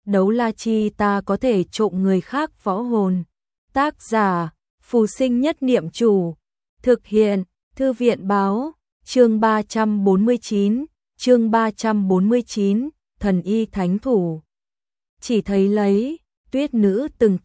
đấu la chi ta có thể trộm người khác võ hồn. Tác giả, Phù Sinh Nhất Niệm Chủ. Thực hiện, Thư viện báo, chương 349, Thần Y Thánh Thủ. Chỉ thấy lấy, Tuyết Nữ từng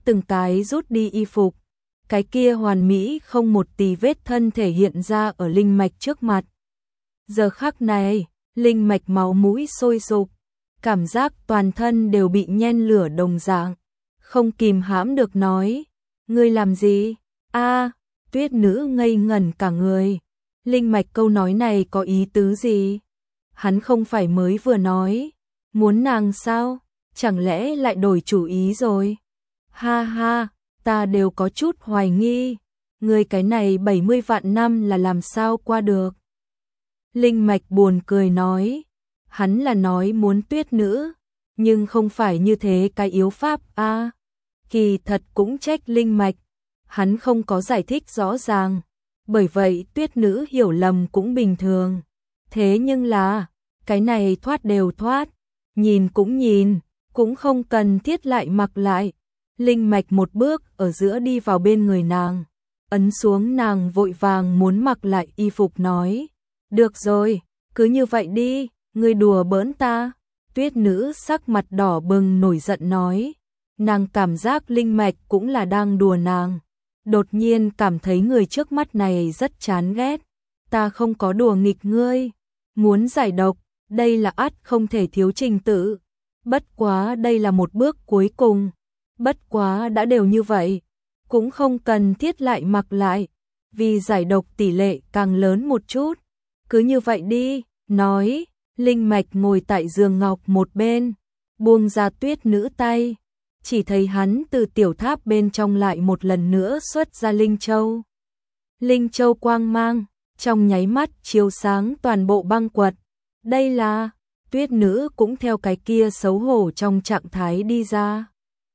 cái rút đi y phục. Cái kia hoàn mỹ không một tì vết thân thể hiện ra ở linh mạch trước mặt. Giờ khắc này, linh mạch máu mũi sôi sục, cảm giác toàn thân đều bị nhen lửa đồng dạng, không kìm hãm được nói, ngươi làm gì? Tuyết Nữ ngây ngẩn cả người. Linh mạch câu nói này có ý tứ gì? Hắn không phải mới vừa nói, muốn nàng sao? Chẳng lẽ lại đổi chủ ý rồi? Ha ha, ta đều có chút hoài nghi, ngươi cái này 70 vạn năm là làm sao qua được? Linh mạch buồn cười nói, hắn là nói muốn Tuyết Nữ, nhưng không phải như thế cái yếu pháp a. Kỳ thật cũng trách linh mạch, hắn không có giải thích rõ ràng, bởi vậy Tuyết Nữ hiểu lầm cũng bình thường. Thế nhưng là, cái này thoát đều thoát, nhìn, cũng không cần thiết lại mặc lại. Linh mạch một bước ở giữa đi vào bên người nàng, ấn xuống nàng vội vàng muốn mặc lại y phục nói, được rồi, cứ như vậy đi, ngươi đùa bỡn ta. Tuyết Nữ sắc mặt đỏ bừng nổi giận nói, nàng cảm giác linh mạch cũng là đang đùa nàng, đột nhiên cảm thấy người trước mắt này rất chán ghét. Ta không có đùa nghịch ngươi, muốn giải độc, đây là ắt không thể thiếu trình tự, bất quá đây là một bước cuối cùng, bất quá đã đều như vậy, cũng không cần thiết lại mặc lại, vì giải độc tỷ lệ càng lớn một chút, cứ như vậy đi. Nói, linh mạch ngồi tại giường ngọc một bên, buông ra Tuyết Nữ tay, chỉ thấy hắn từ tiểu tháp bên trong lại một lần nữa xuất ra linh châu. Linh châu quang mang, trong nháy mắt chiếu sáng toàn bộ băng quật. Đây là, Tuyết Nữ cũng theo cái kia xấu hổ trong trạng thái đi ra.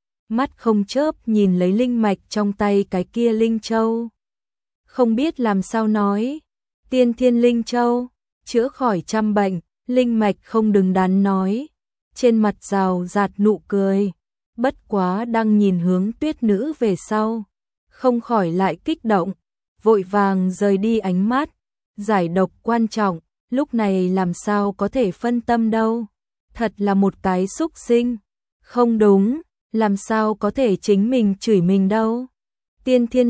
Mắt không chớp nhìn lấy linh mạch trong tay cái kia linh châu. Không biết làm sao nói, tiên thiên linh châu, chữa khỏi trăm bệnh. Linh mạch không đứng đắn nói, trên mặt rào rạt nụ cười, bất quá đang nhìn hướng Tuyết Nữ về sau, không khỏi lại kích động, vội vàng rời đi ánh mắt. Giải độc quan trọng, lúc này làm sao có thể phân tâm đâu, thật là một cái xúc sinh, không đúng, làm sao có thể chính mình chửi mình đâu. Tiên thiên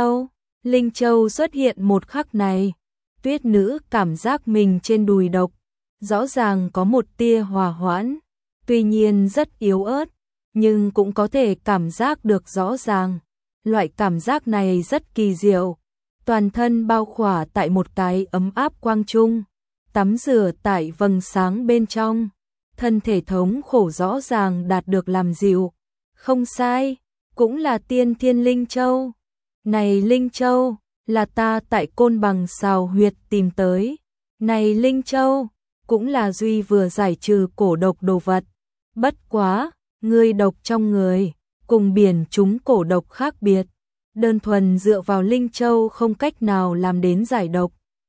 linh châu xuất hiện một khắc này, Tuyết Nữ cảm giác mình trên đùi độc rõ ràng có một tia hòa hoãn, tuy nhiên rất yếu ớt, nhưng cũng có thể cảm giác được rõ ràng. Loại cảm giác này rất kỳ diệu, toàn thân bao khỏa tại một cái ấm áp quang trung, tắm rửa tại vầng sáng bên trong, thân thể thống khổ rõ ràng đạt được làm dịu. Không sai, cũng là tiên thiên linh châu. Này linh châu, là ta tại Côn Bằng Sào Huyệt tìm tới. Này linh châu, cũng là duy vừa giải trừ cổ độc đồ vật. Bất quá, ngươi độc trong người, cùng biển chúng cổ độc khác biệt. Đơn thuần dựa vào linh châu không cách nào làm đến giải độc.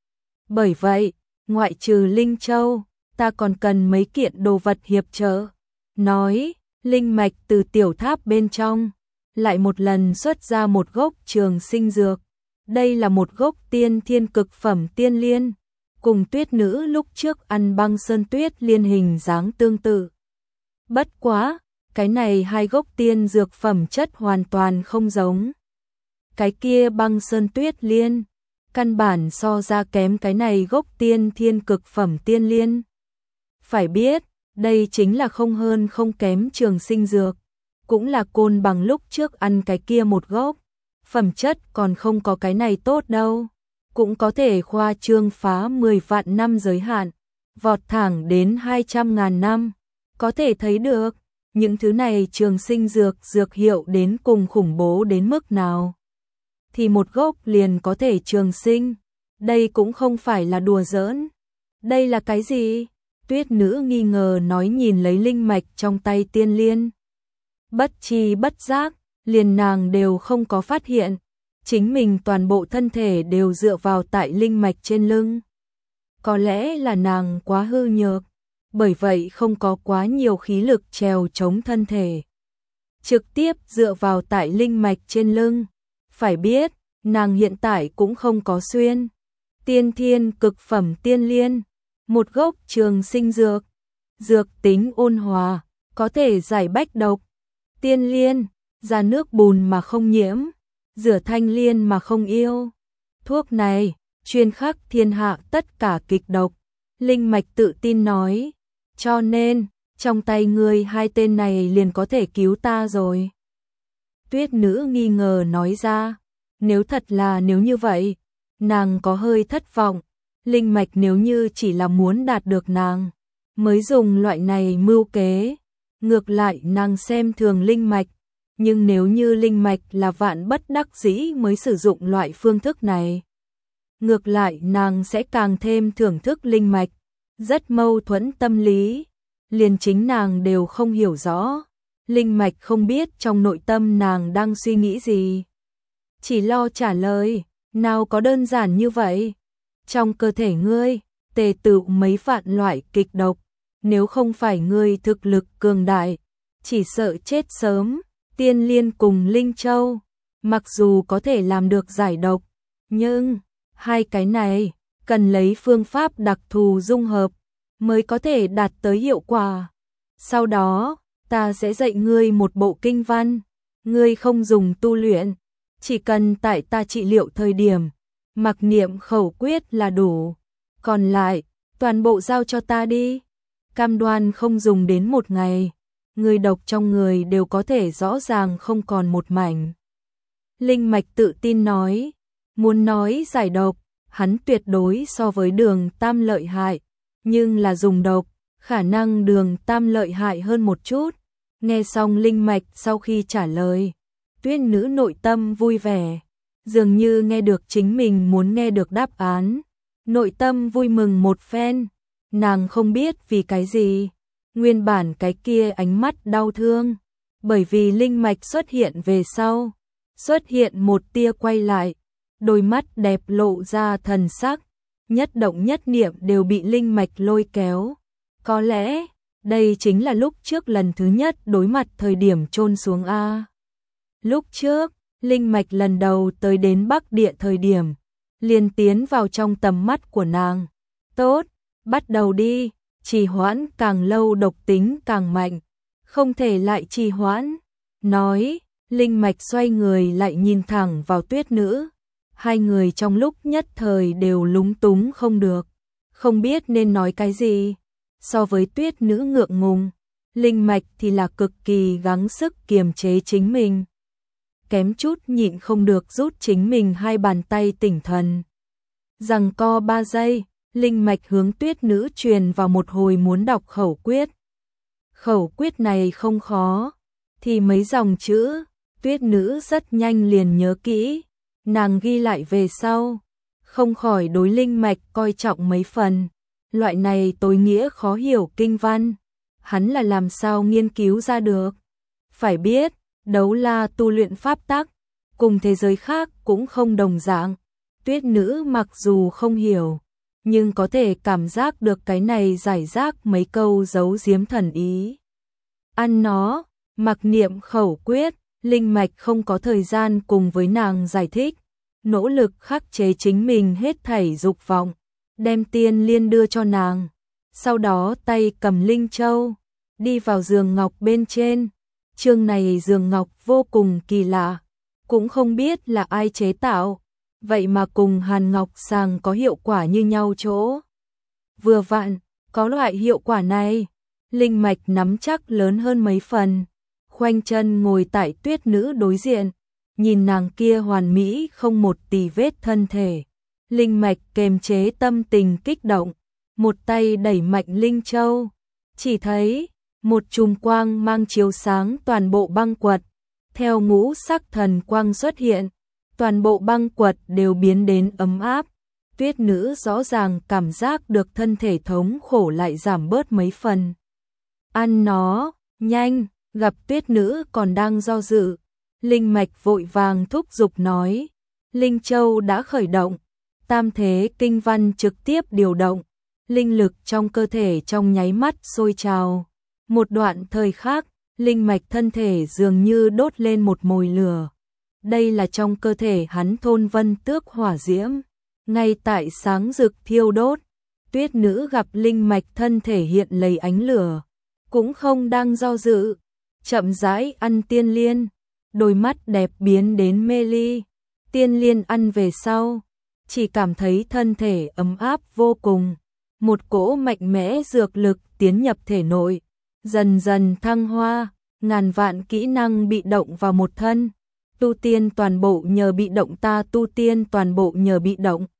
Bởi vậy, ngoại trừ linh châu, ta còn cần mấy kiện đồ vật hiệp trợ. Nói, linh mạch từ tiểu tháp bên trong, lại một lần xuất ra một gốc trường sinh dược. Đây là một gốc tiên thiên cực phẩm tiên liên, cùng Tuyết Nữ lúc trước ăn băng sơn tuyết liên hình dáng tương tự. Bất quá, cái này hai gốc tiên dược phẩm chất hoàn toàn không giống. Cái kia băng sơn tuyết liên, căn bản so ra kém cái này gốc tiên thiên cực phẩm tiên liên. Phải biết, đây chính là không hơn không kém trường sinh dược, cũng là Côn Bằng lúc trước ăn cái kia một gốc, phẩm chất còn không có cái này tốt đâu, cũng có thể khoa trương phá 10 vạn năm giới hạn, vọt thẳng đến 200.000 năm, có thể thấy được, những thứ này trường sinh dược hiệu đến cùng khủng bố đến mức nào. Thì một gốc liền có thể trường sinh, đây cũng không phải là đùa giỡn. Đây là cái gì? Tuyết Nữ nghi ngờ nói nhìn lấy linh mạch trong tay tiên liên. Bất chi bất giác, liền nàng đều không có phát hiện, chính mình toàn bộ thân thể đều dựa vào tại linh mạch trên lưng. Có lẽ là nàng quá hư nhược, bởi vậy không có quá nhiều khí lực trèo chống thân thể. Trực tiếp dựa vào tại linh mạch trên lưng. Phải biết, nàng hiện tại cũng không có xuyên. Tiên thiên cực phẩm tiên liên, một gốc trường sinh dược. Dược tính ôn hòa, có thể giải bách độc. Tiên liên, ra nước bùn mà không nhiễm, rửa thanh liên mà không yêu. Thuốc này, chuyên khắc thiên hạ tất cả kịch độc. Linh mạch tự tin nói, cho nên, trong tay ngươi hai tên này liền có thể cứu ta rồi. Tuyết nữ nghi ngờ nói ra, nếu như vậy, nàng có hơi thất vọng. Linh mạch nếu như chỉ là muốn đạt được nàng, mới dùng loại này mưu kế. Ngược lại nàng xem thường linh mạch, nhưng nếu như linh mạch là vạn bất đắc dĩ mới sử dụng loại phương thức này, ngược lại nàng sẽ càng thêm thưởng thức linh mạch. Rất mâu thuẫn tâm lý, liền chính nàng đều không hiểu rõ. Linh mạch không biết trong nội tâm nàng đang suy nghĩ gì, chỉ lo trả lời, nào có đơn giản như vậy. Trong cơ thể ngươi, tề tựu mấy vạn loại kịch độc, nếu không phải ngươi thực lực cường đại, chỉ sợ chết sớm. Tiên liên cùng linh châu, mặc dù có thể làm được giải độc, nhưng hai cái này cần lấy phương pháp đặc thù dung hợp mới có thể đạt tới hiệu quả. Sau đó, ta sẽ dạy ngươi một bộ kinh văn, ngươi không dùng tu luyện, chỉ cần tại ta trị liệu thời điểm, mặc niệm khẩu quyết là đủ. Còn lại, toàn bộ giao cho ta đi. Cam đoan không dùng đến một ngày, người độc trong người đều có thể rõ ràng không còn một mảnh. Linh mạch tự tin nói, muốn nói giải độc, hắn tuyệt đối so với Đường Tam lợi hại, nhưng là dùng độc, khả năng Đường Tam lợi hại hơn một chút. Nghe xong linh mạch sau khi trả lời, Tuyết nữ nội tâm vui vẻ, dường như nghe được chính mình muốn nghe được đáp án. Nội tâm vui mừng một phen, nàng không biết vì cái gì, nguyên bản cái kia ánh mắt đau thương, bởi vì linh mạch xuất hiện về sau, xuất hiện một tia quay lại, đôi mắt đẹp lộ ra thần sắc, nhất động nhất niệm đều bị linh mạch lôi kéo. Có lẽ, đây chính là lúc trước lần thứ nhất đối mặt thời điểm chôn xuống a. Lúc trước, linh mạch lần đầu tới đến Bắc Địa thời điểm, liền tiến vào trong tầm mắt của nàng. Tốt, bắt đầu đi, trì hoãn càng lâu độc tính càng mạnh, không thể lại trì hoãn. Nói, linh mạch xoay người lại nhìn thẳng vào Tuyết nữ. Hai người trong lúc nhất thời đều lúng túng không được, không biết nên nói cái gì. So với Tuyết nữ ngượng ngùng, linh mạch thì là cực kỳ gắng sức kiềm chế chính mình. Kém chút nhịn không được rút chính mình hai bàn tay tỉnh thần. Giằng co 3 giây, linh mạch hướng Tuyết nữ truyền vào một hồi muốn đọc khẩu quyết. Khẩu quyết này không khó, thì mấy dòng chữ, Tuyết nữ rất nhanh liền nhớ kỹ. Nàng ghi lại về sau, không khỏi đối linh mạch coi trọng mấy phần. Loại này tối nghĩa khó hiểu kinh văn, hắn là làm sao nghiên cứu ra được. Phải biết, đấu la tu luyện pháp tắc, cùng thế giới khác cũng không đồng dạng. Tuyết nữ mặc dù không hiểu, nhưng có thể cảm giác được cái này giải rác mấy câu giấu giếm thần ý. Ăn nó, mặc niệm khẩu quyết, linh mạch không có thời gian cùng với nàng giải thích, nỗ lực khắc chế chính mình hết thảy dục vọng, đem tiên liên đưa cho nàng. Sau đó tay cầm linh châu, đi vào giường ngọc bên trên. Chương này giường ngọc vô cùng kỳ lạ, cũng không biết là ai chế tạo, vậy mà cùng hàn ngọc sàng có hiệu quả như nhau chỗ. Vừa vặn, có loại hiệu quả này, linh mạch nắm chắc lớn hơn mấy phần, khoanh chân ngồi tại Tuyết nữ đối diện, nhìn nàng kia hoàn mỹ không một tì vết thân thể. Linh mạch kềm chế tâm tình kích động, một tay đẩy mạnh linh châu, chỉ thấy một chùm quang mang chiếu sáng toàn bộ băng quật, theo ngũ sắc thần quang xuất hiện, toàn bộ băng quật đều biến đến ấm áp. Tuyết nữ rõ ràng cảm giác được thân thể thống khổ lại giảm bớt mấy phần. Ăn nó, nhanh, gặp Tuyết nữ còn đang do dự, linh mạch vội vàng thúc giục nói, linh châu đã khởi động, tam thế kinh văn trực tiếp điều động, linh lực trong cơ thể trong nháy mắt sôi trào. Một đoạn thời khác, linh mạch thân thể dường như đốt lên một mồi lửa. Đây là trong cơ thể hắn thôn vân tước hỏa diễm, ngay tại sáng rực thiêu đốt. Tuyết nữ gặp linh mạch thân thể hiện lấy ánh lửa, cũng không đang do dự, chậm rãi ăn tiên liên, đôi mắt đẹp biến đến mê ly. Tiên liên ăn về sau, chỉ cảm thấy thân thể ấm áp vô cùng, một cỗ mạnh mẽ dược lực tiến nhập thể nội, dần dần thăng hoa, ngàn vạn kỹ năng bị động vào một thân. Tu tiên toàn bộ nhờ bị động, ta tu tiên toàn bộ nhờ bị động.